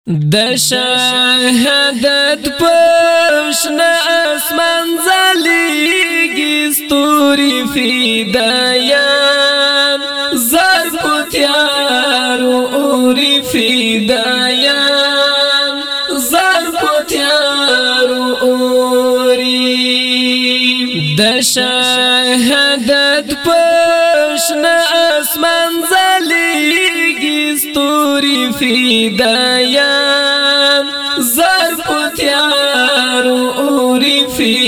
د شهادت پشنا اسمان زلیگی ستوری فدایان زر پتیارو اوری فدایان زر پتیارو اوری د شهادت پشنا اسمان زلیگی ستوری فدایان زر پتیارو اوری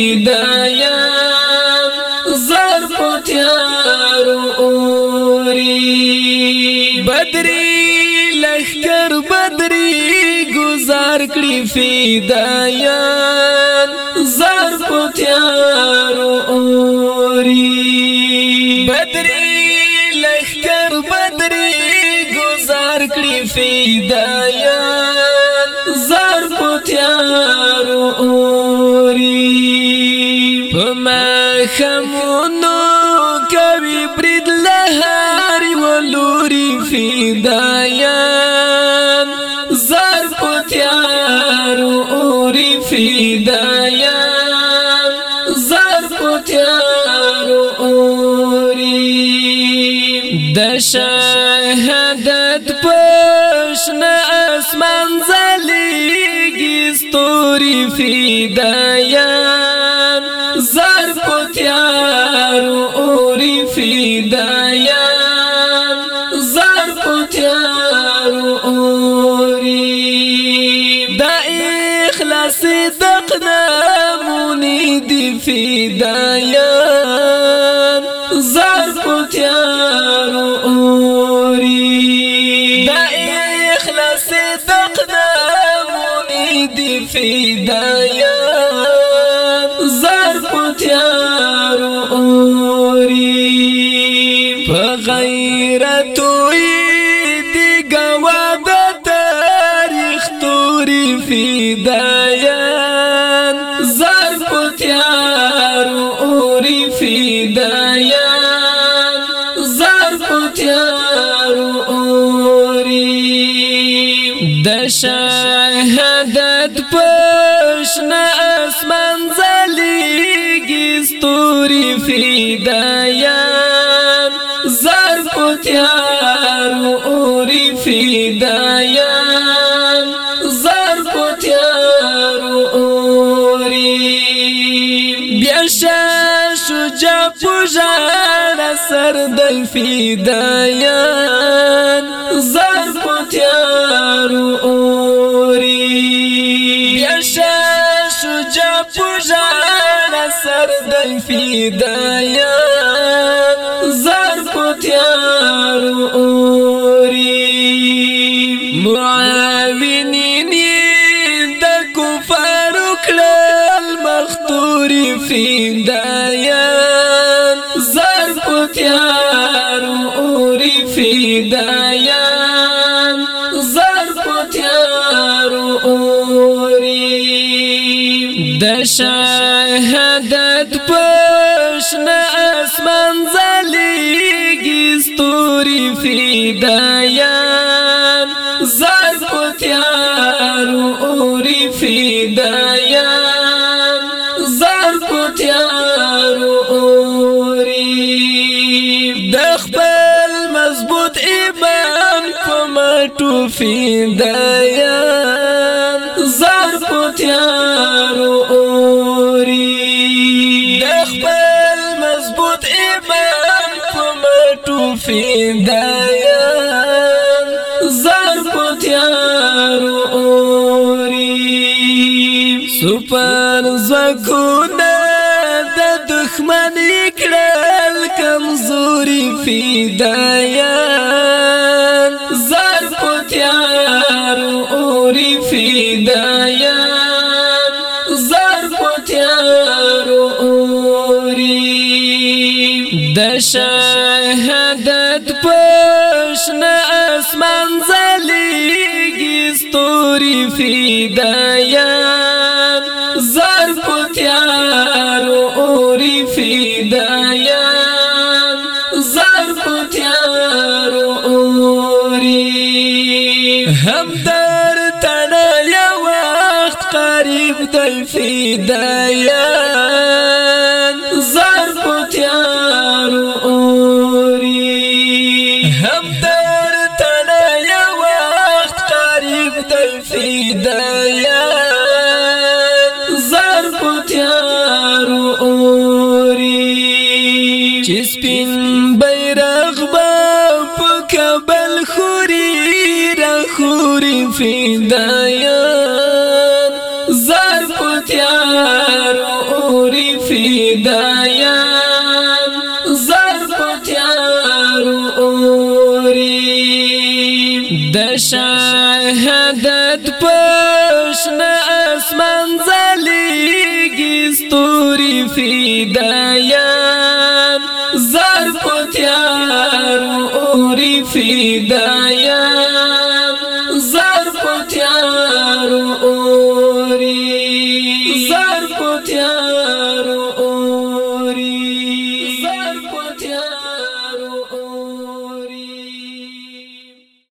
فدایان زر پتیارو اوری بدری لخکر بدری گزار کړی فدایان زر پتیارو اوری بدری لخکر بدری گزار کړی فدایان زر پتیارو اوری پما خمونو کوي برید لهاري ولوري فدایان زر پتیارو اوری فدایان زر پتیارو اوری د شهادت پشنا اسمان زلیگی ستوری فدایان زر پتیارو اوری فدایان زر پتیارو اوری دا اخلاص دقنامونی دی فدایان زر پتیارو اوری دا اخلاص دقنامونی دی فدایان زر پتیارو اوری پا غیرتوی دی گواد تاریخ توری فدایان زر پتیارو اوری فدایان زر پتیارو اوری د شهادت پشنا اسمان زلیگی ستوری فدایان زر پتیارو اوری فدایان زر پتیارو اوری بیاشا شجاع پوژان سر دل فدایان زر پتیارو اوری بیاشا شجاع پوژان سر دل فدایان زر پتیارو اوری معاونین د کفارو کړل مختوری فدایان زر پتیارو اوری فدایان زر پتیارو اوری د شهادت پشنا اسمان زلیگی ستوری فدایان زر پتیارو اوری فدایان زر پتیارو اوری د خپل مضبوط ایمان په مټو فدایان زر پتیارو اوری د خپل مضبوط ایمان په مټو فدایان زر پتیارو اوری سپر زکونه د دښمنی کړل کمزوري فدایان زر پتیارو اوری فدایان زر پتیارو اوری د شهادت پشنا اسمان زلیگی ستوری فدایان زر پتیارو اوری فدایان زر پتیارو اوری هم در تن دلفدایان زار پتیار اوري هم در تنایا وقت قریب دلفدایان زار پتیار اوري چسپین بیرغ با پکبل خوری را خوری فدایان زار پتیار اوري فدایان زار پتیار اوري د شهادت پشن اسمان زلیگی ستوری فدایان زار پتیار اوري فدایان زار پتیار اوري زار پتیار